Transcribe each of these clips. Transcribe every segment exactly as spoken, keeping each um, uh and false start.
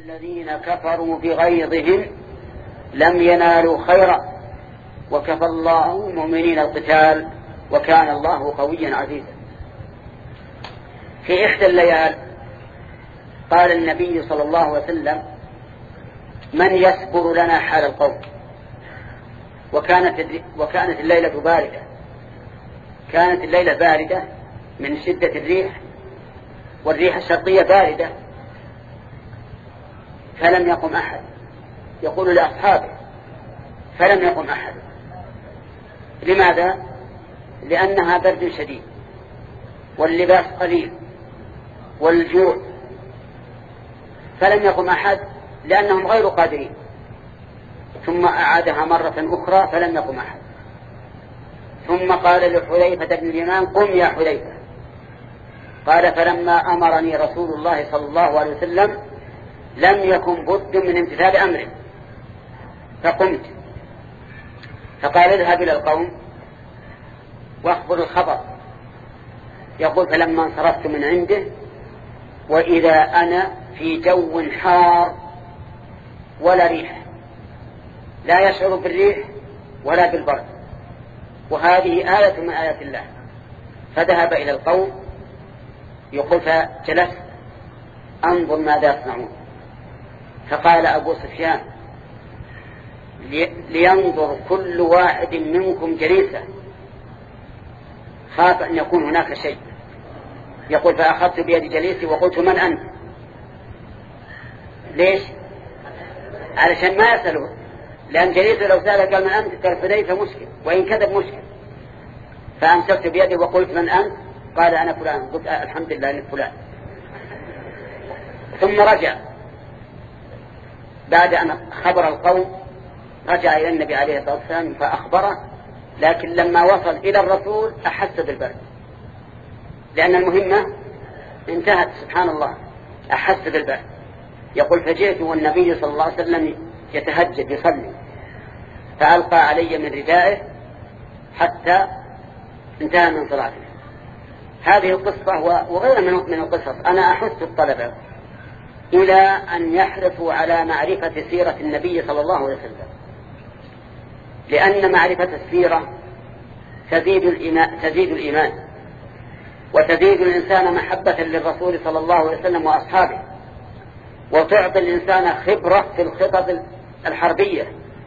الذين كفروا بغيظهم لم ينالوا خيرا وكفى الله المؤمنين القتال وكان الله قويا عزيزا. في إحدى الليال قال النبي صلى الله عليه وسلم: من يسبر لنا حال القوم؟ وكانت وكانت الليلة باردة، كانت الليلة باردة من شدة الريح، والريح الشرقية باردة، فلم يقم أحد. يقول لأصحابه: فلم يقم أحد. لماذا؟ لأنها برد شديد واللباس قليل والجوع، فلم يقم أحد لأنهم غير قادرين. ثم أعادها مرة أخرى فلم يقم أحد. ثم قال لحذيفة بن اليمان: قم يا حذيفة. قال: فلما أمرني رسول الله صلى الله عليه وسلم لم يكن بد من امتثال أمره فقمت. فقال: اذهب إلى القوم واخبر الخبر. يقول: فلما انصرفت من عنده وإذا أنا في جو حار ولا ريح، لا يشعر بالريح ولا بالبرد، وهذه آية من آيات الله. فذهب إلى القوم، يقول: فجلست أنظر ماذا يصنعون. فقال أبو سفيان: لينظر كل واحد منكم جليسا، خاف أن يكون هناك شيء. يقول: فأخذت بيد جليسي وقلت: من أنت؟ ليش؟ علشان ما يسألون، لأن جليسي لو سأل قال: من أنت؟ قال: حذيفة مشكل، وإن كذب مشكل. فأمسكت بيدي وقلت: من أنت؟ قال: أنا فلان. قلت: الحمد لله أنك فلان. ثم رجع بعد أن خبر القوم، رجع إلى النبي عليه الصلاة والسلام فأخبره، لكن لما وصل إلى الرسول أحس بالبرد، لأن المهمة انتهت. سبحان الله، أحس بالبرد. يقول: فجئت والنبي صلى الله عليه وسلم يتهجد يصلي، فألقى علي من ردائه حتى انتهى من صلاته. هذه القصة وغيرها من القصص أنا أحث الطلبة إلى أن يحرصوا على معرفة سيرة النبي صلى الله عليه وسلم، لأن معرفة السيرة تزيد الإيمان, تزيد الإيمان وتزيد الإنسان محبة للرسول صلى الله عليه وسلم وأصحابه، وتعطي الإنسان خبرة في الخطط الحربية.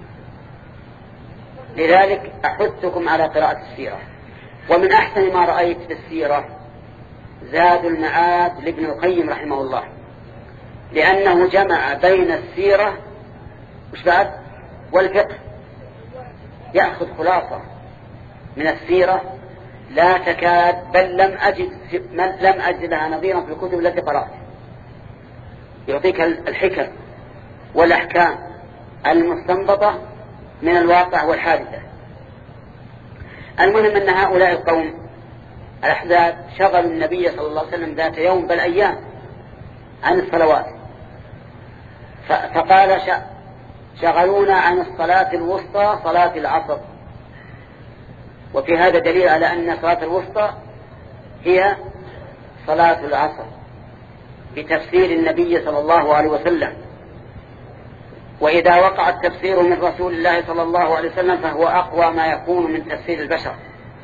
لذلك أحثكم على قراءة السيرة. ومن أحسن ما رأيت في السيرة زاد المعاد لابن القيم رحمه الله، لأنه جمع بين السيرة وش بعد والفقه. يأخذ خلاصة من السيرة لا تكاد بل لم أجد لم أجد لها نظيرا في الكتب التي قرأت. يعطيك الحكم والأحكام المستنبطة من الواقع والحادثة. المهم أن هؤلاء القوم الأحزاب شغلوا النبي صلى الله عليه وسلم ذات يوم بل أيام عن الصلوات، فقال: شغلونا عن الصلاة الوسطى صلاة العصر. وفي هذا دليل على أن صلاة الوسطى هي صلاة العصر بتفسير النبي صلى الله عليه وسلم. وإذا وقع التفسير من رسول الله صلى الله عليه وسلم فهو أقوى ما يكون من تفسير البشر.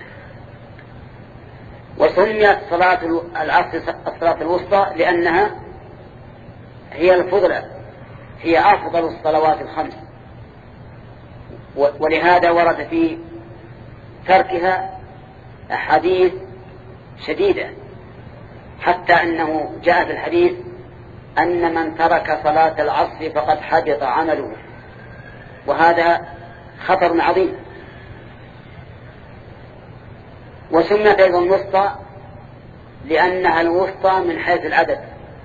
وسميت صلاة العصر الصلاة الوسطى لأنها هي الفضلة، هي أفضل الصلوات الخمس، ولهذا ورد في تركها أحاديث شديدة، حتى أنه جاء في الحديث أن من ترك صلاة العصر فقد حبط عمله، وهذا خطر عظيم. وسميت أيضا الوسطى لأنها الوسطى من حيث العدد.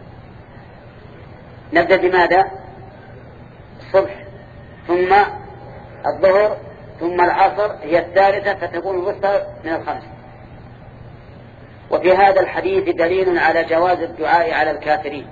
نبدأ بماذا؟ الصبح ثم الظهر ثم العصر هي الثالثة، فتكون الوسطى من الخمس. وفي هذا الحديث دليل على جواز الدعاء على الكافرين،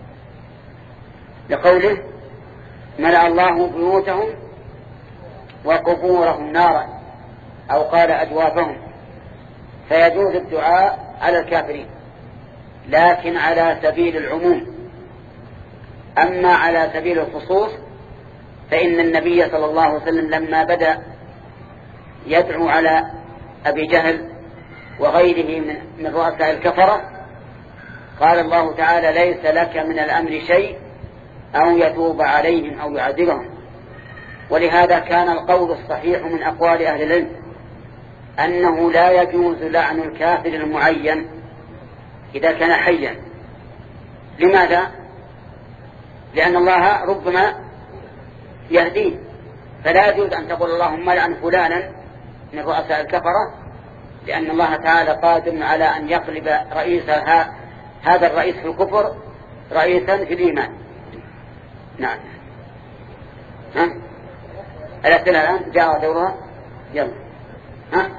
لقوله: ملأ الله بيوتهم وقبورهم نارا، أو قال أجوافهم. فيجوز الدعاء على الكافرين، لكن على سبيل العموم. أما على سبيل الخصوص فإن النبي صلى الله عليه وسلم لما بدأ يدعو على أبي جهل وغيره من, من رؤساء الكفرة قال الله تعالى ليس لك من الأمر شيء أو يتوب عليهم أو يعذبهم. ولهذا كان القول الصحيح من أقوال أهل العلم أنه لا يجوز لعن الكافر المعين إذا كان حيا. لماذا؟ لأن الله ربما يهديه، فلا يجوز أن تقول اللهم لعن فلانا من رؤساء الكفرة، لأن الله تعالى قادر على أن يقلب رئيس هذا الرئيس في الكفر رئيسا في الإيمان. نعم. ها؟ الأسئلة الآن جاء دورها. يلا. ها؟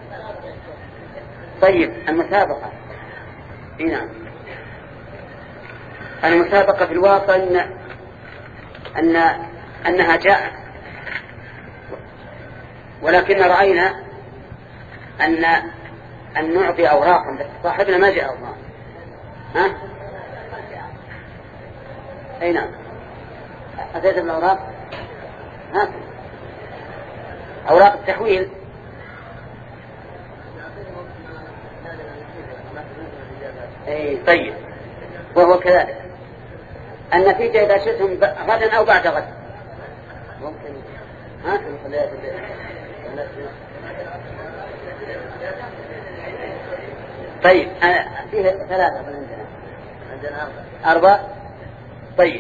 طيب المسابقة. إيه نعم. المسابقة في الواقع أن أن أنها جاءت، ولكن رأينا أن أن نعطي أوراقا، صاحبنا ما جاء أوراق. ها؟ أي نعم. أتيت بالأوراق؟ ها؟ أوراق التحويل. أي طيب. وهو كذلك. النتيجة إذا شئتم غدا أو بعد غد. ممكن. ها؟ طيب فيه ثلاثة عندنا. عندنا أربعة. طيب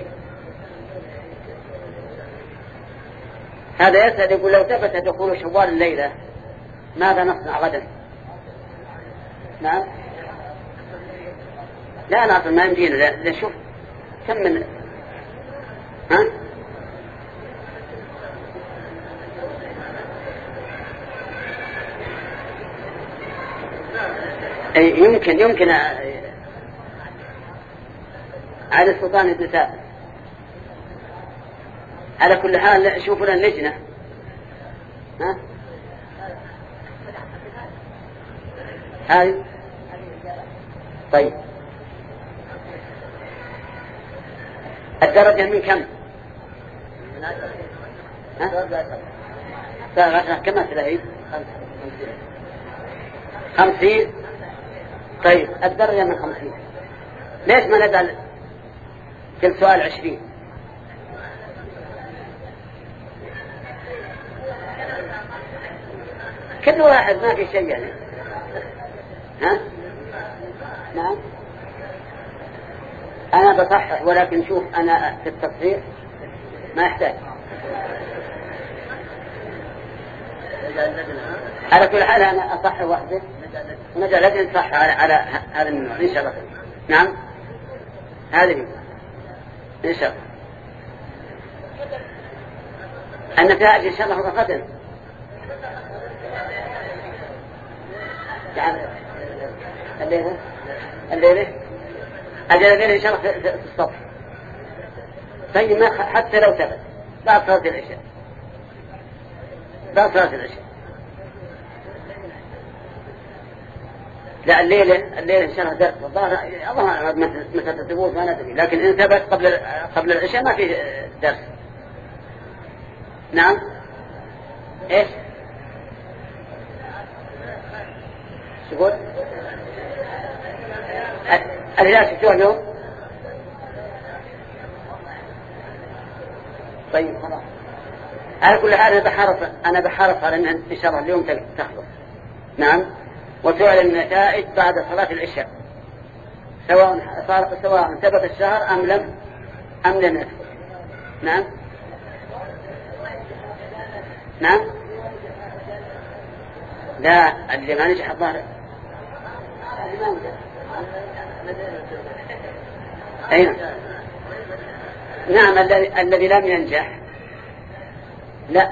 هذا يسأل يقول لو ثبت دخول شوال الليلة ماذا نصنع غدا؟ نعم. لا نعطل ما يمدينا. لا نشوف كم من ها يمكن يمكن على السلطان الدساء. على كل حال شوفوا لنا اللجنة. ها هاي طيب الدرجة من كم؟ ها كم أسئلة؟ خمسين. طيب الدرجة من خمسين. ليش ما نجعل كل سؤال عشرين؟ كل واحد ما في شيء يعني. ها؟ نعم. أنا بصحح، ولكن شوف أنا في التصحيح ما يحتاج. على كل حال أنا أصحح واحدة ونجعل لجنة صح على على هذا النوع إن شاء الله. نعم هذه إن شاء الله. النتائج إن شاء الله غدا. الليلة الليلة الليلة إن شاء الله في الصف. طيب ما حتى لو ثبت بعد صلاة العشاء، بعد صلاة العشاء. لا الليلة الليلة إن شاء الله درس. الله أعلم متى تدبوه ما ندري، لكن إن ثبت قبل قبل العشاء ما في درس. نعم. إيش؟ شو الهلال شفتوه اليوم؟ طيب خلاص. على كل حال أنا بحرص أنا بحرص على أن إن شاء الله اليوم تخلص. نعم. وتعلن النتائج بعد صلاة العشاء، سواء سواء ثبت الشهر أم لم أم لم يثبت. نعم. نعم. لا اللي ما نجح الظاهر. أين؟ نعم الذي الذي لم ينجح. لا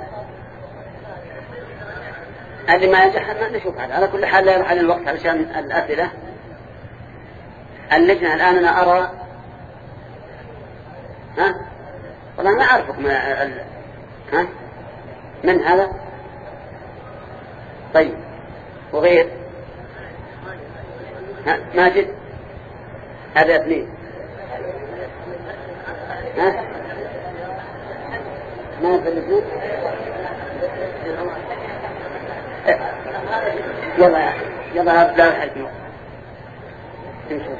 اللي ما ينجح ما نشوف هذا. على كل حال لا يروح على الوقت علشان الأسئلة. اللجنة الآن أنا أرى ها والله ما أعرفك ما ال... ها من هذا. طيب وغير ها ماجد هذا اثنين. ها؟ ما في الاثنين؟ يلا يلا لا الحكمة تمشي.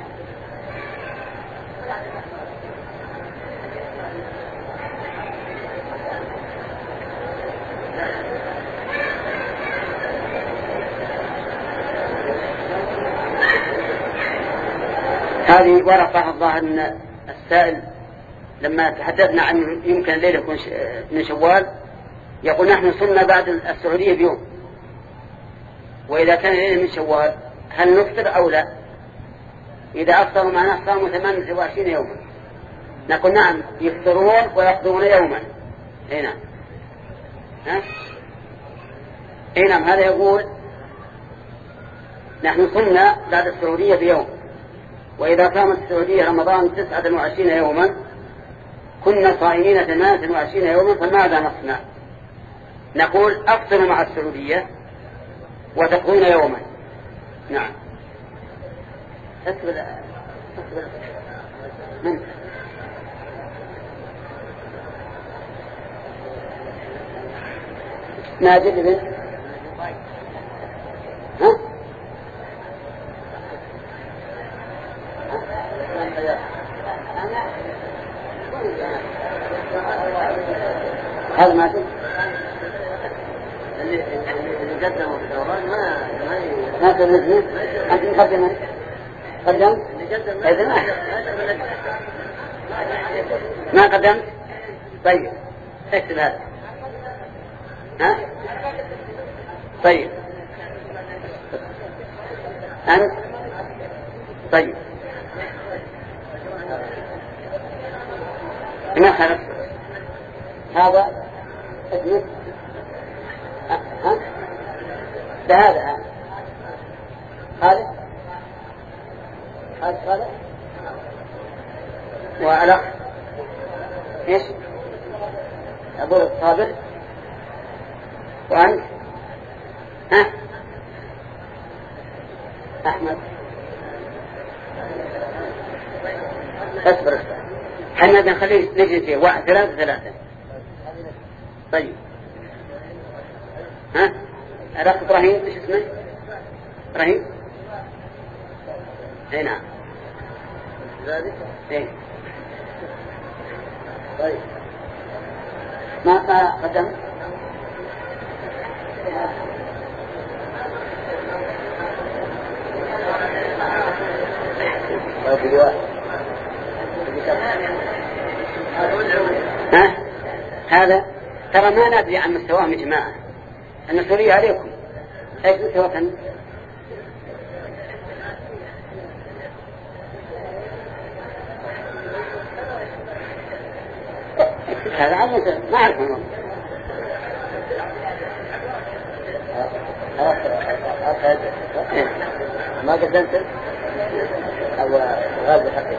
هذه ورقة الظاهر أن السائل لما تحدثنا عن يمكن الليلة يكون من شوال يقول نحن صمنا بعد السعودية بيوم، وإذا كان الليلة من شوال هل نفطر أو لا؟ إذا أفطروا معنا صاموا ثمانية وعشرين يوما. نقول نعم يفطرون ويقضون يوما. أي نعم. ها؟ أي نعم. هذا يقول نحن صمنا بعد السعودية بيوم، وإذا قامت السعودية رمضان تسعة وعشرين يوما كنا صائمين ثمانية وعشرين يوما، فماذا نصنع؟ نقول أفطروا مع السعودية وتقضون يوما. نعم. أسبل أسبل من ماجد بن ها؟ هذا ماجد اللي اللي قدموا في الدوران ما ما تنزل. أنت مقدمه قدمت إذا ما ما قدمت. طيب اكتب هذا. ها طيب أنت طيب ما خلص هذا اسمه ها ده هذا هذا هذا هذا وعلى ايش أبو الصابر وأنت ها أحمد اصبر احنا بنخليه نجي فيه واحد ثلاثة ثلاثة. طيب ها أخ إبراهيم ايش اسمه؟ إبراهيم. اي نعم ذلك. اي طيب ما ما قدم ها هذا ترى ما ندري عن مستواهم يا جماعة. المسؤولية عليكم. ايش مستواكم؟ هذا عظيم ما أعرف منه. ما قدمت أو غاب حقك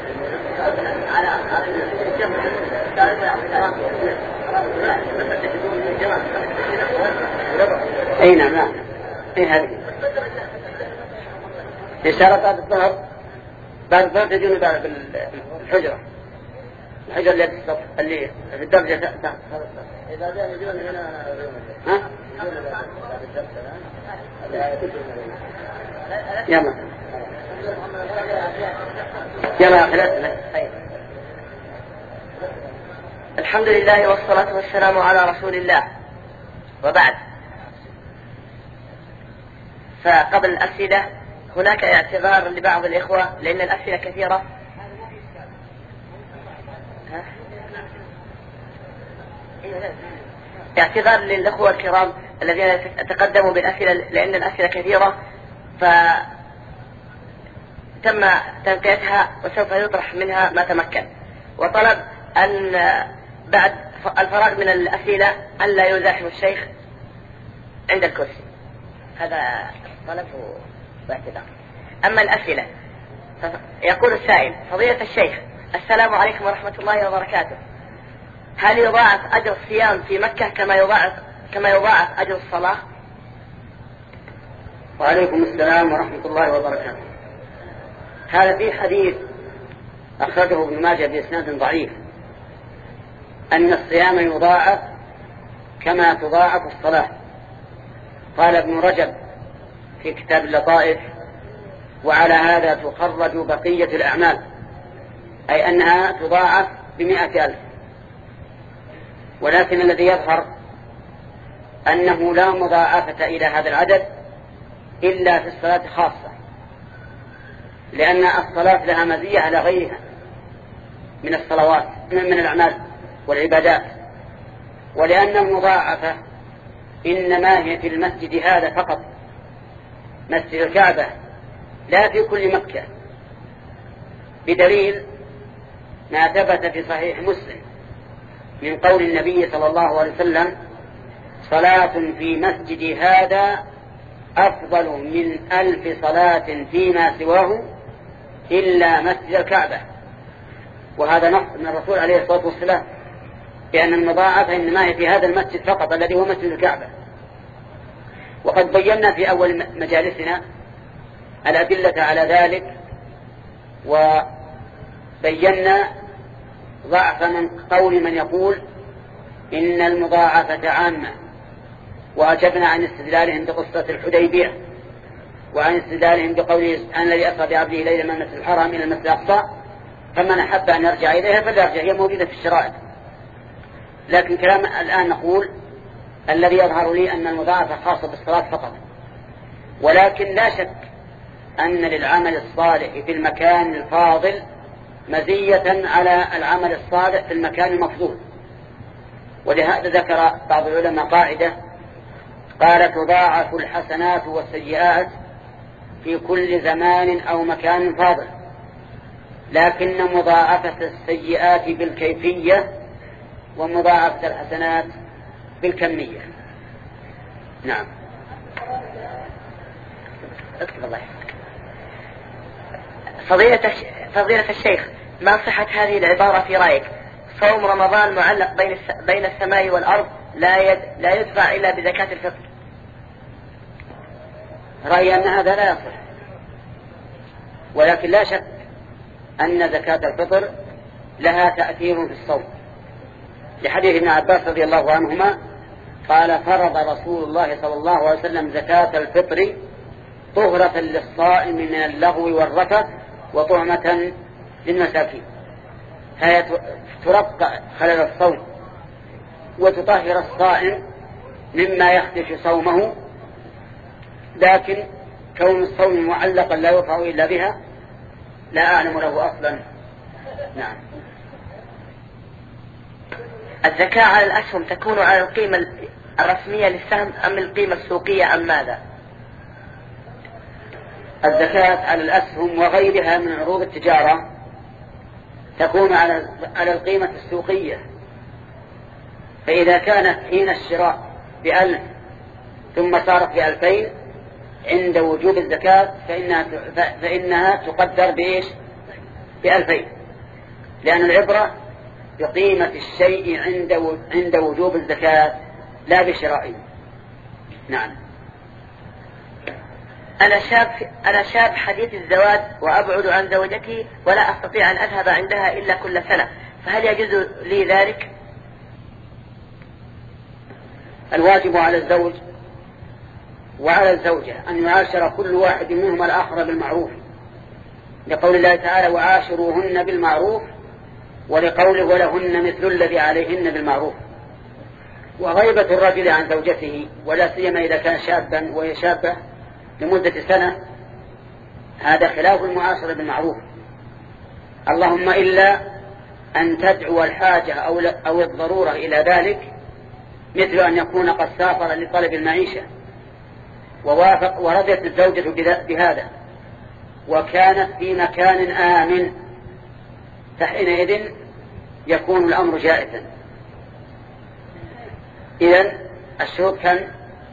أي نعم نعم. أي هذه إشارة بعد الظهر. بعد الظهر تجون بالحجرة الحجر اللي في السطح اللي في الدرجة تحت. إذا جاء يجون هنا ها يلا يلا خلاص. الحمد لله والصلاة والسلام على رسول الله، وبعد. فقبل الأسئلة هناك اعتذار لبعض الإخوة لأن الأسئلة كثيرة. اعتذار للأخوة الكرام الذين تقدموا بالأسئلة لأن الأسئلة كثيرة فتم تنقيتها وسوف يطرح منها ما تمكن، وطلب أن بعد الفراغ من الأسئلة أن لا يزاحم الشيخ عند الكرسي. هذا طلب واعتذار. أما الأسئلة يقول السائل: فضيلة الشيخ السلام عليكم ورحمة الله وبركاته، هل يضاعف أجر الصيام في مكة كما يضاعف كما يضاعف أجر الصلاة؟ وعليكم السلام ورحمة الله وبركاته. هذا في حديث أخرجه ابن ماجه بإسناد ضعيف أن الصيام يضاعف كما تضاعف الصلاة. قال ابن رجب في كتاب اللطائف: وعلى هذا تخرج بقية الأعمال، أي أنها تضاعف بمئة ألف. ولكن الذي يظهر أنه لا مضاعفة إلى هذا العدد إلا في الصلاة خاصة، لأن الصلاة لها مزية على غيرها من الصلوات من الأعمال والعبادات، ولأن المضاعفة إنما هي في المسجد هذا فقط، مسجد الكعبة، لا في كل مكة، بدليل ما ثبت في صحيح مسلم من قول النبي صلى الله عليه وسلم: صلاة في مسجد هذا أفضل من ألف صلاة فيما سواه إلا مسجد الكعبة. وهذا نص من الرسول عليه الصلاة والسلام بأن المضاعفة إنما هي في هذا المسجد فقط الذي هو مسجد الكعبة. وقد بينا في أول مجالسنا الأدلة على ذلك، وبينا ضعف من قول من يقول إن المضاعفة عامة، وأجبنا عن استدلالهم بقصة الحديبية، وعن استدلالهم بقوله سبحان الذي أسرى بعبده ليلا من المسجد الحرام إلى المسجد الأقصى، فمن أحب أن يرجع إليها فليرجع، هي موجودة في الشرائع. لكن كلام الآن نقول الذي يظهر لي أن المضاعفة خاصة بالصلاة فقط، ولكن لا شك أن للعمل الصالح في المكان الفاضل مزية على العمل الصالح في المكان المفضول. ولهذا ذكر بعض العلماء قاعدة قال: تضاعف الحسنات والسيئات في كل زمان أو مكان فاضل، لكن مضاعفة السيئات بالكيفية ومضاعفة الحسنات بالكمية. نعم. اكتب الله. فضيلة فضيلة الشيخ، ما صحة هذه العبارة في رأيك؟ صوم رمضان معلق بين بين السماء والأرض، لا يد لا يدفع إلا بزكاة الفطر. رأيي أن هذا لا يصح، ولكن لا شك أن زكاة الفطر لها تأثير في الصوم، لحديث ابن عباس رضي الله عنهما قال: فرض رسول الله صلى الله عليه وسلم زكاة الفطر طهرة للصائم من اللغو والرفث وطعمة للمساكين. هي ترقى خلال الصوم وتطهر الصائم مما يخدش صومه، لكن كون الصوم معلقا لا يرفع إلا بها لا أعلم له أصلا. نعم. الزكاة على الأسهم تكون على القيمة الرسمية للسهم أم القيمة السوقية أم ماذا؟ الزكاة على الأسهم وغيرها من عروض التجارة تكون على على القيمة السوقية، فإذا كانت حين الشراء بألف ثم صارت بألفين عند وجوب الزكاة فإنها فإنها تقدر بإيش؟ بألفين، لأن العبرة بقيمة الشيء عند عند وجوب الزكاة لا بشرائه. نعم. أنا شاب أنا شاب حديث الزواج وأبعد عن زوجتي ولا أستطيع أن أذهب عندها إلا كل سنة، فهل يجوز لي ذلك؟ الواجب على الزوج وعلى الزوجة أن يعاشر كل واحد منهما الآخر بالمعروف، لقول الله تعالى: وعاشروهن بالمعروف، ولقوله: ولهن مثل الذي عليهن بالمعروف. وغيبة الرجل عن زوجته ولا سيما إذا كان شابا وهي شابة لمدة سنة هذا خلاف المعاشرة بالمعروف، اللهم إلا أن تدعو الحاجة أو, أو الضرورة إلى ذلك، مثل أن يكون قد سافر لطلب المعيشة ووافق ورضيت الزوجة بهذا وكانت في مكان آمن، فحينئذ يكون الأمر جائزا. إذن الشروط كان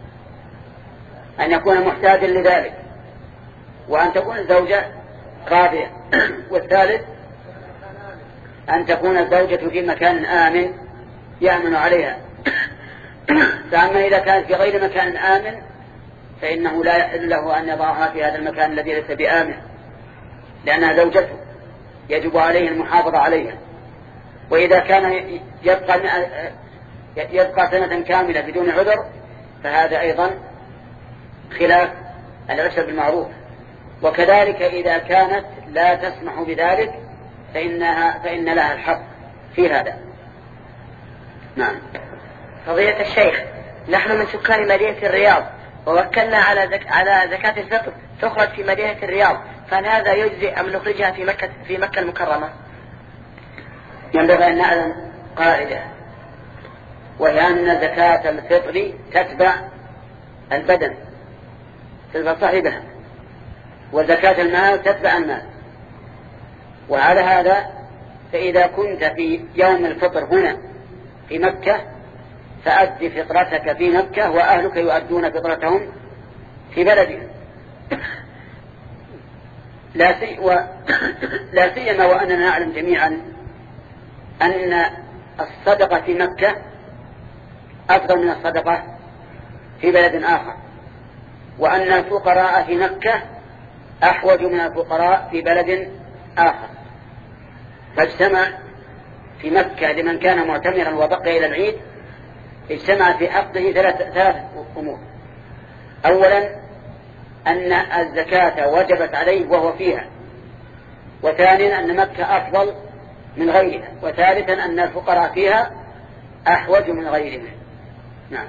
أن يكون محتاجا لذلك، وأن تكون الزوجة راضية، والثالث أن تكون الزوجة في مكان آمن يأمن عليها. فأما إذا كانت في غير مكان آمن فإنه لا يحل له أن يضعها في هذا المكان الذي ليس بآمن، لأنها زوجته يجب عليه المحافظة عليها. وإذا كان يبقى, يبقى سنة كاملة بدون عذر فهذا أيضا خلاف العشر بالمعروف. وكذلك إذا كانت لا تسمح بذلك فإنها فإن لها الحق في هذا. نعم. فضيلة الشيخ، نحن من سكان مدينة الرياض ووكلنا على زك... على زكاة الفطر تخرج في مدينة الرياض، فهل هذا يجزي أم نخرجها في مكة في مكة المكرمة؟ ينبغي أن نعلم قاعدة، وهي أن زكاة الفطر تتبع البدن، تتبع صاحبها، وزكاة المال تتبع المال. وعلى هذا فإذا كنت في يوم الفطر هنا في مكة فأد فطرتك في مكة وأهلك يؤدون فطرتهم في بلدهم، لا سي و... لا سيما وأننا نعلم جميعا أن الصدقة في مكة أفضل من الصدقة في بلد آخر، وأن الفقراء في مكة أحوج من الفقراء في بلد آخر. فاجتمع في مكة لمن كان معتمرا وبقي إلى العيد، اجتمع في حقه ثلاث ثلاث أمور. أولا أن الزكاة وجبت عليه وهو فيها، وثانيا أن مكة أفضل من غيرها، وثالثا أن الفقراء فيها أحوج من غيرهم. نعم.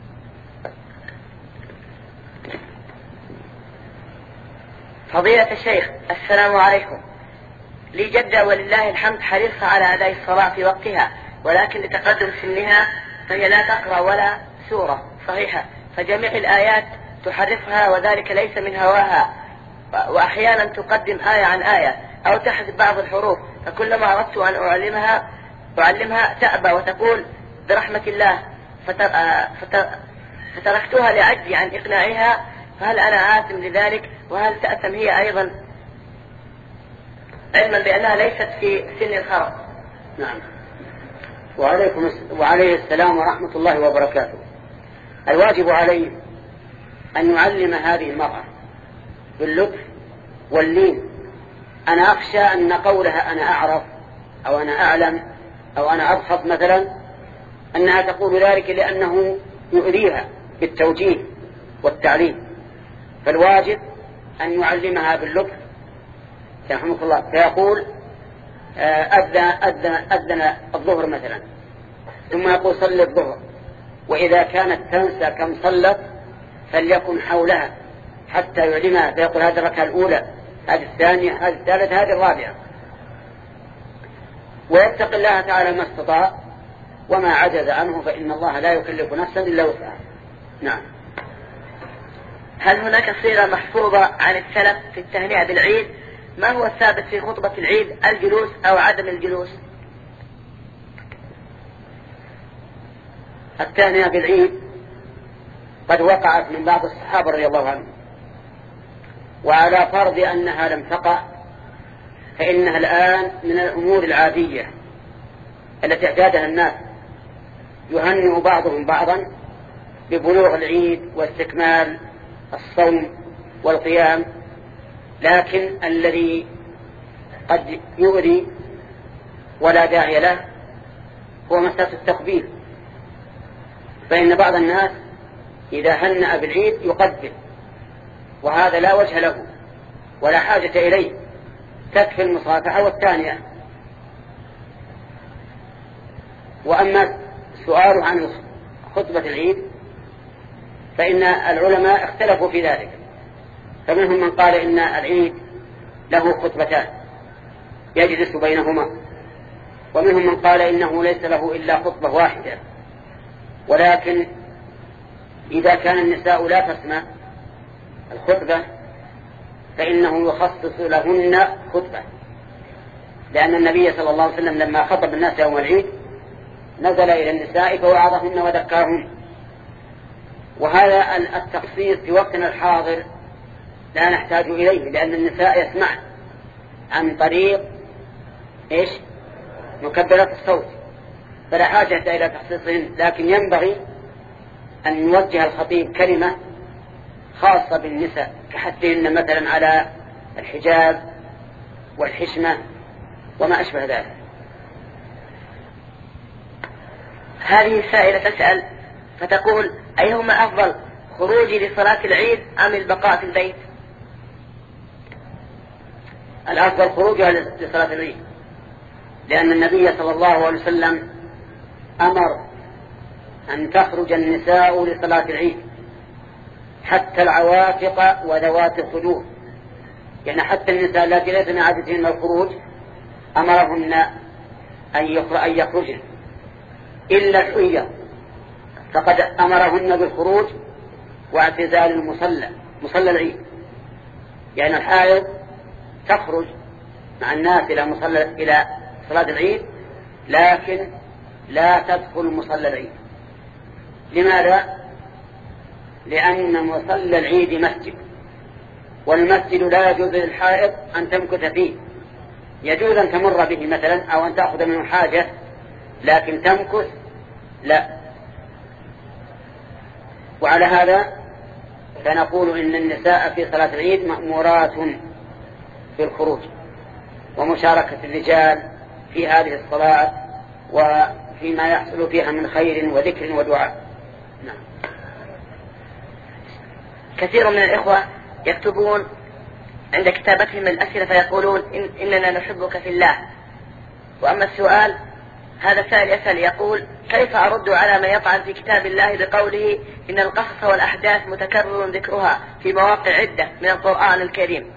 فضيلة الشيخ، السلام عليكم. لي جدة ولله الحمد حريصة على أداء الصلاة في وقتها، ولكن لتقدم سنها فهي لا تقرأ ولا سورة صحيحة، فجميع الآيات تحرفها وذلك ليس من هواها، وأحيانا تقدم آية عن آية أو تحذف بعض الحروف، فكلما أردت أن أعلمها أعلمها تأبى وتقول برحمة الله، فتركتها لعجزي عن إقناعها، فهل أنا آثم لذلك؟ وهل تأثم هي أيضا علما بأنها ليست في سن الخرق؟ نعم. وعليكم وعليه السلام ورحمة الله وبركاته. الواجب عليه أن يعلم هذه المرأة باللطف واللين. أنا أخشى أن قولها أنا أعرف أو أنا أعلم أو أنا أبحث مثلا أنها تقول ذلك لأنه يؤذيها بالتوجيه والتعليم، فالواجب أن يعلمها باللطف. يرحمك الله، فيقول أذن, أذن, أذن الظهر مثلا، ثم يقول صلي الظهر، وإذا كانت تنسى كم صلت فليكن حولها حتى يعلمها، فيقول هذه الركعة الأولى، هذه الثانية، هذه الثالثة، هذه الرابعة، ويتق الله تعالى ما استطاع، وما عجز عنه فإن الله لا يكلف نفسا إلا وسعها. نعم. هل هناك صيغة محفوظة عن السلف في التهنئة بالعيد؟ ما هو الثابت في خطبة العيد، الجلوس أو عدم الجلوس؟ التهنئة بالعيد قد وقعت من بعض الصحابة رضي الله عنهم، وعلى فرض أنها لم تقع فإنها الآن من الأمور العادية التي اعتادها الناس، يهنئ بعضهم بعضا ببلوغ العيد واستكمال الصوم والقيام. لكن الذي قد يؤذي ولا داعي له هو مسألة التقبيل، فإن بعض الناس إذا هنأ بالعيد يقبل، وهذا لا وجه له ولا حاجة إليه، تكفي المصافحة والثانية. وأما سؤال عن خطبة العيد فإن العلماء اختلفوا في ذلك، فمنهم من قال إن العيد له خطبتان يجلس بينهما، ومنهم من قال إنه ليس له إلا خطبة واحدة، ولكن إذا كان النساء لا تسمع الخطبة فإنه يخصص لهن خطبة، لأن النبي صلى الله عليه وسلم لما خطب الناس يوم العيد نزل إلى النساء فوعظهن وذكرهن. وهذا التخصيص في وقتنا الحاضر لا نحتاج إليه، لأن النساء يسمعن عن طريق إيش؟ مكبرات الصوت، فلا حاجة إلى تخصيصهن. لكن ينبغي أن يوجه الخطيب كلمة خاصة بالنساء كحثهن مثلا على الحجاب والحشمة وما أشبه ذلك. هذه السائلة تسأل فتقول: أيهما أفضل، خروجي لصلاة العيد أم البقاء في البيت؟ الأفضل خروجها لصلاة العيد، لأن النبي صلى الله عليه وسلم أمر أن تخرج النساء لصلاة العيد، حتى العواتق وذوات الخدور، يعني حتى النساء التي ليس من عادتهن الخروج أمرهن أن يخرجن، إلا الحيض فقد أمرهن بالخروج واعتزال المصلى مصلى العيد، يعني الحائض تخرج مع الناس إلى مصلى إلى صلاة العيد لكن لا تدخل مصلى العيد. لماذا؟ لأن مصلى العيد مسجد، والمسجد لا يجوز للحائض أن تمكث فيه، يجوز أن تمر به مثلا أو أن تأخذ منه حاجة، لكن تمكث لا. وعلى هذا فنقول إن النساء في صلاة العيد مأمورات بالخروج ومشاركة الرجال في هذه الصلاة وفيما يحصل فيها من خير وذكر ودعاء. نعم. كثير من الإخوة يكتبون عند كتابتهم الأسئلة فيقولون إن إننا نحبك في الله. وأما السؤال، هذا سائل يسأل يقول: كيف أرد على من يطعن في كتاب الله بقوله إن القصص والأحداث متكرر ذكرها في مواقع عدة من القرآن الكريم؟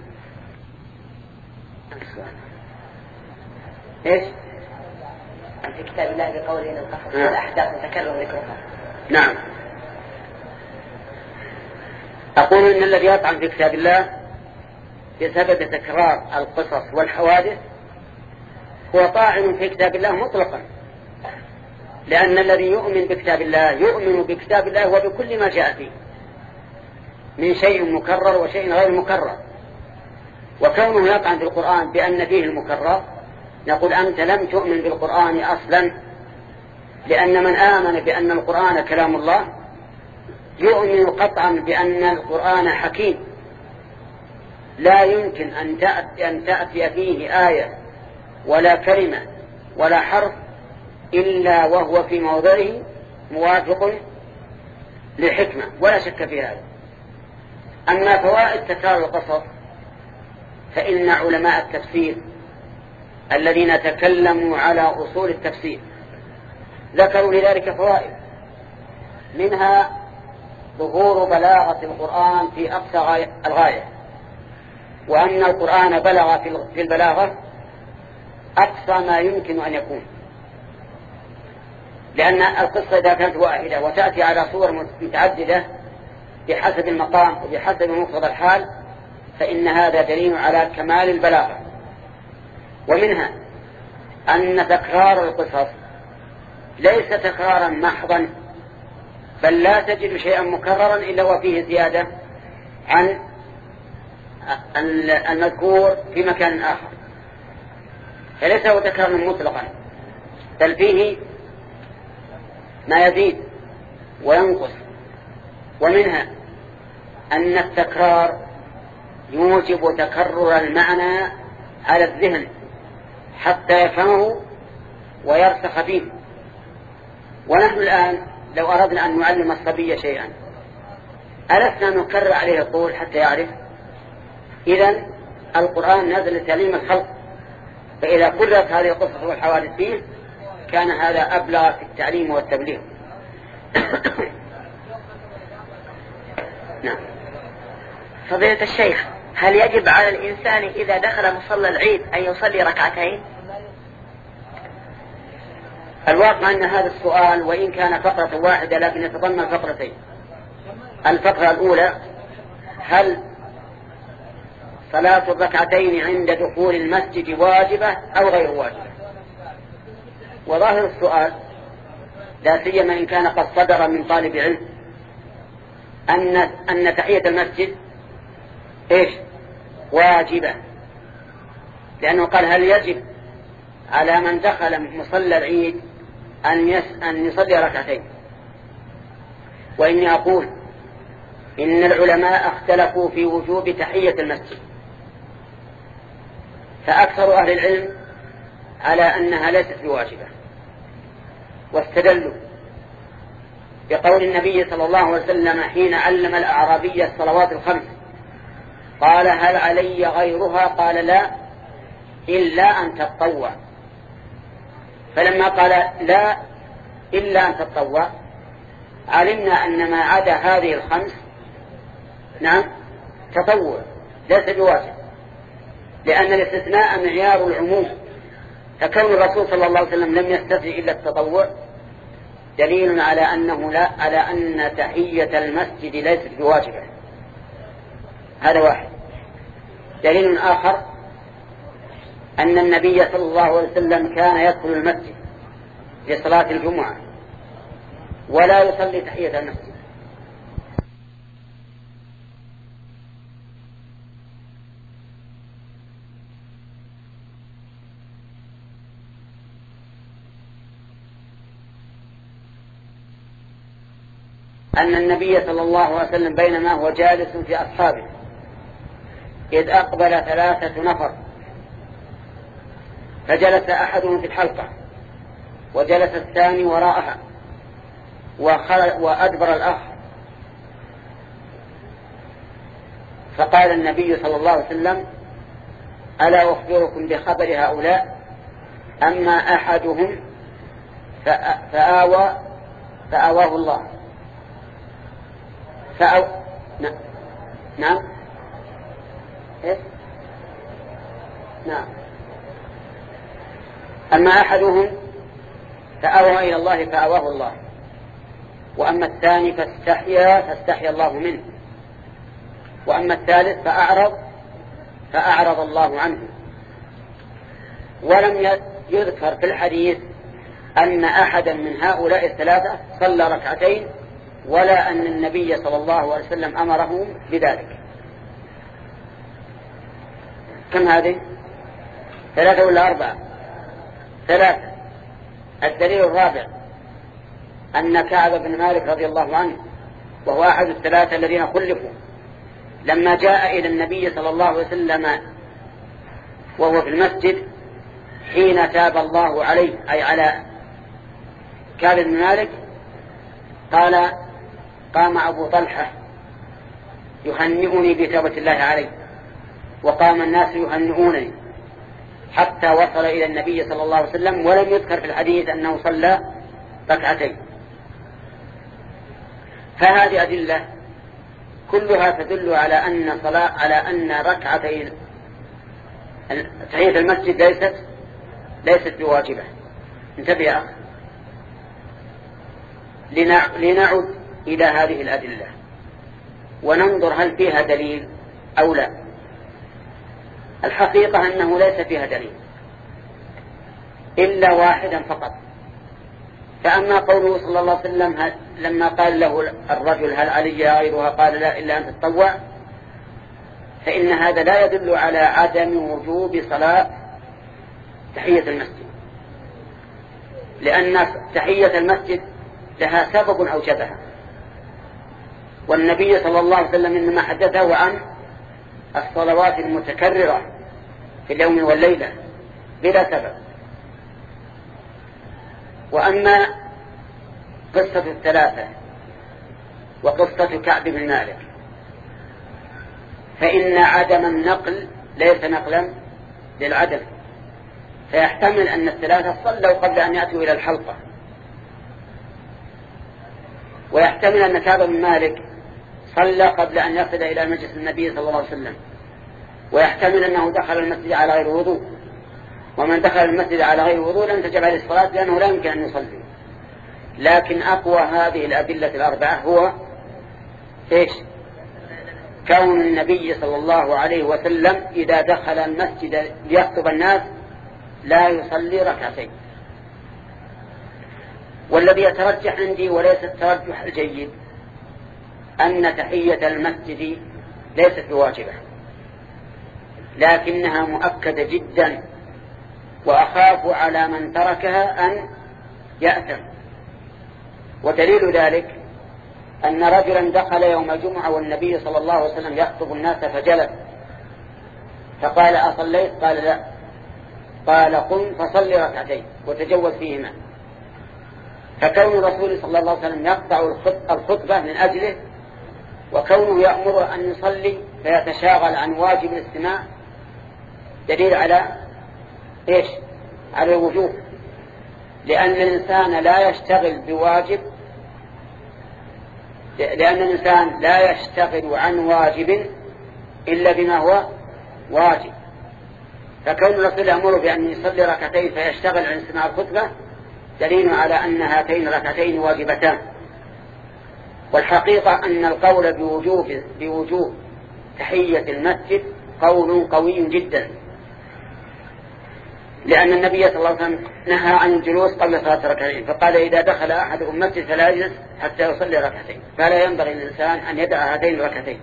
إيش؟ في كتاب الله بقوله إن القصص والأحداث متكرر ذكرها. نعم. أقول إن الذي يطعن في كتاب الله بسبب تكرار القصص والحوادث هو طاعن في كتاب الله مطلقا، لأن الذي يؤمن بكتاب الله يؤمن بكتاب الله وبكل ما جاء فيه من شيء مكرر وشيء غير مكرر. وكونه يطعن في القرآن بأن فيه المكرر نقول أنت لم تؤمن بالقرآن أصلا، لأن من آمن بأن القرآن كلام الله يؤمن قطعا بأن القرآن حكيم، لا يمكن أن تأتي, أن تأتي فيه آية ولا كلمة ولا حرف إلا وهو في موضعه موافق للحكمة، ولا شك في هذا. أما فوائد تكرار القصص فإن علماء التفسير الذين تكلموا على أصول التفسير ذكروا لذلك فوائد، منها ظهور بلاغة القرآن في أقصى الغاية، وأن القرآن بلغ في البلاغة أقصى ما يمكن أن يكون، لأن القصة إذا كانت واحدة وتأتي على صور متعددة بحسب المقام وبحسب مقتضى الحال فإن هذا دليل على كمال البلاغة. ومنها أن تكرار القصص ليس تكرارا محضا، بل لا تجد شيئا مكررا إلا وفيه زيادة عن المذكور في مكان آخر، فليس هو تكرارا مطلقا، بل فيه ما يزيد وينقص. ومنها أن التكرار يوجب تكرر المعنى على الذهن حتى يفهمه ويرسخ فيه. ونحن الآن لو أردنا أن نعلم الصبي شيئا ألسنا نكرر عليه القول حتى يعرف؟ إذن القرآن نزل لتعليم الخلق، فإذا كررت هذه القصص والحوادث فيه كان هذا أبلغ في التعليم والتبليغ. نعم. فضيلة الشيخ، هل يجب على الإنسان إذا دخل مصلى العيد أن يصلي ركعتين؟ الواقع أن هذا السؤال وإن كان فقرة واحدة لكن يتضمن فقرتين. الفقرة الأولى: هل صلاة الركعتين عند دخول المسجد واجبة أو غير واجبة؟ وظاهر السؤال لا سيما إن كان قد صدر من طالب علم أن أن تحية المسجد إيش واجبة، لأنه قال: هل يجب على من دخل مصلى العيد أن يس أن يصلي ركعتين؟ وإني أقول إن العلماء اختلفوا في وجوب تحية المسجد، فأكثر أهل العلم على أنها ليست بواجبة، واستدلوا بقول النبي صلى الله عليه وسلم حين علم الأعرابي الصلوات الخمس قال هل علي غيرها؟ قال لا إلا أن تتطوع. فلما قال لا إلا أن تتطوع علمنا أن ما عدا هذه الخمس نعم تطوع ليس بواجب، لأن الاستثناء معيار العموم، فكون الرسول صلى الله عليه وسلم لم يستثني إلا التطوع دليل على أنه لا على أن تحية المسجد ليست بواجبة. هذا واحد. دليل آخر أن النبي صلى الله عليه وسلم كان يدخل المسجد لصلاة الجمعة ولا يصلي تحية المسجد، أن النبي صلى الله عليه وسلم بينما هو جالس في أصحابه إذ أقبل ثلاثة نفر، فجلس أحدهم في الحلقة وجلس الثاني وراءها وأدبر الآخر، فقال النبي صلى الله عليه وسلم ألا أخبركم بخبر هؤلاء؟ أما أحدهم فآوى فآواه الله فأو... نعم نعم إيه؟ نعم أما أحدهم فأوى إلى الله فأواه الله، وأما الثاني فاستحيا فاستحيا الله منه، وأما الثالث فأعرض فأعرض الله عنه. ولم يذكر في الحديث أن أحدا من هؤلاء الثلاثة صلى ركعتين ولا أن النبي صلى الله عليه وسلم أمره بذلك. كم هذه؟ ثلاثة ولا أربعة؟ ثلاثة. الدليل الرابع أن كعب بن مالك رضي الله عنه وهو أحد الثلاثة الذين خلفوا لما جاء إلى النبي صلى الله عليه وسلم وهو في المسجد حين تاب الله عليه أي على كعب بن مالك، قال قام أبو طلحة يهنئني بتوبة الله عليه، وقام الناس يهنئونني، حتى وصل إلى النبي صلى الله عليه وسلم ولم يذكر في الحديث أنه صلى ركعتين. فهذه أدلة كلها تدل على أن صلاة على أن ركعتين تحية المسجد ليست ليست بواجبة. انتبه يا أخ، لنعد إلى هذه الأدلة وننظر هل فيها دليل أو لا. الحقيقة أنه ليس فيها دليل إلا واحدا فقط. فأما قوله صلى الله عليه وسلم لما قال له الرجل هل علي غيرها؟ قال لا إلا أن تتطوع، فإن هذا لا يدل على عدم وجوب صلاة تحية المسجد، لأن تحية المسجد لها سبب أوجبها، والنبي صلى الله عليه وسلم إنما حدثه عن الصلوات المتكررة في اليوم والليلة بلا سبب. وأما قصة الثلاثة وقصة كعب بن مالك فإن عدم النقل ليس نقلا للعدم، فيحتمل أن الثلاثة صلوا قبل أن يأتوا إلى الحلقة، ويحتمل أن كعب بن مالك صلى قبل أن يصل إلى مجلس النبي صلى الله عليه وسلم، ويحتمل أنه دخل المسجد على غير وضوء، ومن دخل المسجد على غير وضوء لم تجب عليه الصلاة لأنه لا يمكن أن يصلي. لكن أقوى هذه الأدلة الأربعة هو إيش؟ كون النبي صلى الله عليه وسلم إذا دخل المسجد ليخطب الناس لا يصلي ركعتين. والذي يترجح عندي وليس الترجح الجيد أن تحية المسجد ليست بواجبة، لكنها مؤكدة جدا، وأخاف على من تركها أن يأثم. ودليل ذلك أن رجلا دخل يوم الجمعة والنبي صلى الله عليه وسلم يخطب الناس فجلس، فقال أصليت؟ قال لا. قال قم فصل ركعتين وتجوز فيهما. فكون الرسول صلى الله عليه وسلم يقطع الخطبة من أجله، وكونه يأمر أن يصلي فيتشاغل عن واجب الاستماع، دليل على إيش؟ على الوجوب، لأن الإنسان لا يشتغل بواجب لأن الإنسان لا يشتغل عن واجب إلا بما هو واجب. فكون الرسول يأمر بأن يصلي ركعتين فيشتغل عن استماع الخطبة دليل على أن هاتين ركعتين واجبتان. والحقيقة أن القول بوجوب, بوجوب تحية المسجد قول قوي جدا، لأن النبي صلى الله عليه وسلم نهى عن الجلوس قبل صلاة ركعتين، فقال إذا دخل أحدكم المسجد فلا يجلس حتى يصلي ركعتين، فلا ينبغي للإنسان أن يدع هاتين الركعتين.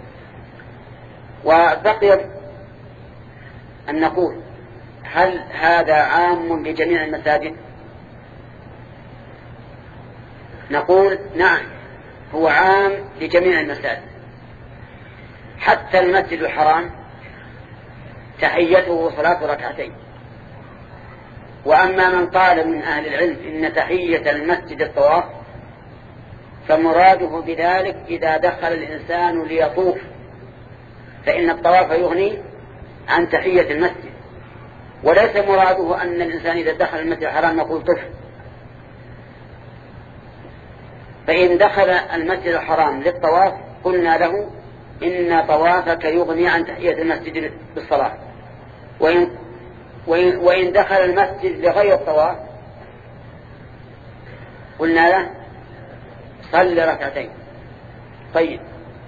وبقي أن نقول هل هذا عام لجميع المساجد؟ نقول نعم، هو عام لجميع المساجد، حتى المسجد الحرام تحيته صلاة ركعتين. وأما من قال من أهل العلم إن تحية المسجد الطواف فمراده بذلك إذا دخل الإنسان ليطوف، فإن الطواف يغني عن تحية المسجد، وليس مراده أن الإنسان إذا دخل المسجد الحرام يقول طف. فإن دخل المسجد الحرام للطواف قلنا له إن طوافك يغني عن تحية المسجد بالصلاة، وإن, وإن, وإن دخل المسجد لغير الطواف قلنا له صل ركعتين. طيب،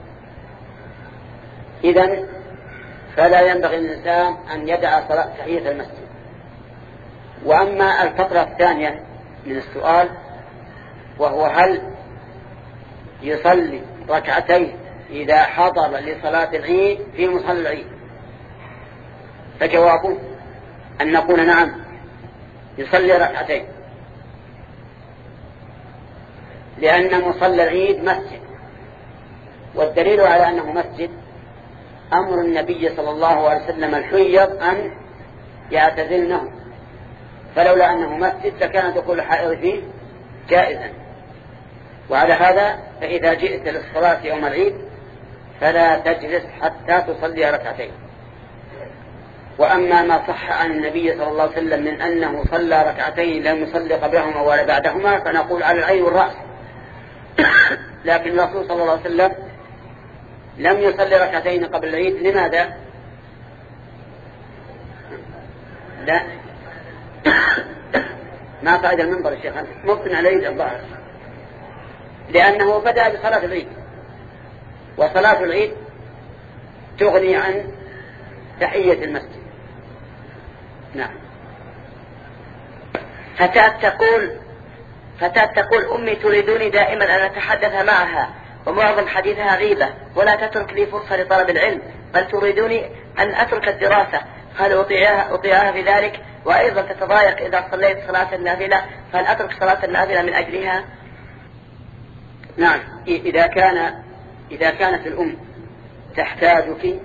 إذن فلا ينبغي الإنسان أن يدع صلاة تحية المسجد. وأما الفقرة الثانية من السؤال وهو هل يصلي ركعتين إذا حضر لصلاة العيد في مصلى العيد، فجوابه أن نقول نعم يصلي ركعتين، لأن مصلى العيد مسجد، والدليل على أنه مسجد أمر النبي صلى الله عليه وسلم الحيض أن يعتزلنه، فلولا أنه مسجد لكان دخول الحائض فيه جائزا. وعلى هذا فإذا جئت للصلاة يوم العيد فلا تجلس حتى تصلي ركعتين. وأما ما صح عن النبي صلى الله عليه وسلم من أنه صلى ركعتين لم يصلي قبلهما ولا بعدهما فنقول على العين والرأس. لكن الرسول صلى الله عليه وسلم لم يصلي ركعتين قبل العيد. لماذا؟ لا ما قاعد المنبر الشيخ ممكن على العيد الظاهر، لأنه بدأ بصلاة العيد، وصلاة العيد تغني عن تحية المسجد. نعم. فتاة تقول فتاة تقول أمي تريدني دائما أن أتحدث معها، ومعظم حديثها غيبة، ولا تترك لي فرصة لطلب العلم، بل تريدني أن أترك الدراسة. هل أطيعها, أطيعها في ذلك؟ وأيضا تتضايق إذا صليت صلاة النافلة، فهل أترك صلاة النافلة من أجلها؟ نعم، إذا كان إذا كانت الأم تحتاجك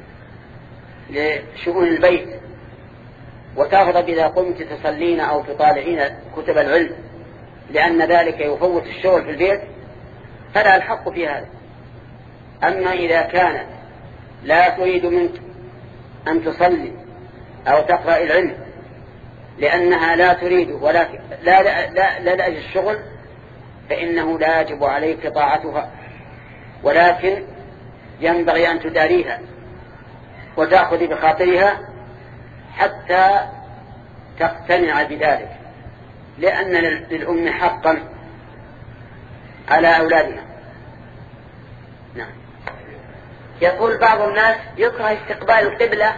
لشؤون البيت وتغضب إذا قمت تصلين أو تطالعين كتب العلم لأن ذلك يفوت الشغل في البيت فلا الحق في هذا. أما إذا كانت لا تريد منك أن تصلي أو تقرأ العلم لأنها لا تريد ولكن لا لا لا, لا لأجل الشغل فإنه لا يجب عليك طاعتها، ولكن ينبغي أن تداريها وتأخذ بخاطرها حتى تقتنع بذلك، لأن للأم حقا على أولادها. نعم. يقول بعض الناس يكره استقبال القبلة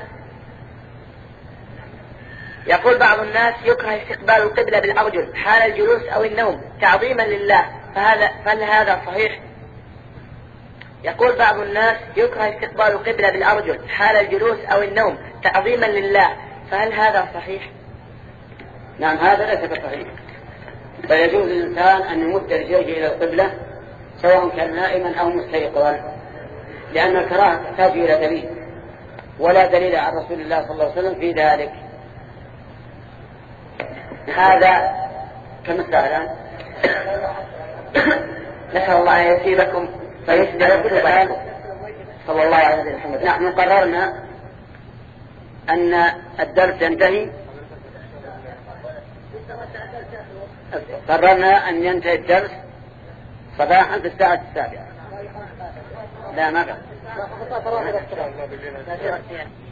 يقول بعض الناس يكره استقبال القبلة بالأرجل حال الجلوس أو النوم تعظيما لله، فهذا فهل هذا صحيح؟ يقول بعض الناس يكره استقبال القبلة بالأرجل حال الجلوس أو النوم تعظيما لله، فهل هذا صحيح؟ نعم، هذا ليس بصحيح، فيجوز للإنسان أن يمد رجليه إلى القبلة سواء كان نائما أو مستيقظا، لأن الكراهة تحتاج إلى دليل، ولا دليل عن رسول الله صلى الله عليه وسلم في ذلك. هذا كما الآن نسأل الله أن يسيبكم فيسدد كتبكم. صلى الله عليه وسلم. نحن قررنا أن الدرس ينتهي قررنا أن ينتهي الدرس صباحا في الساعة السابعة. لا ما قال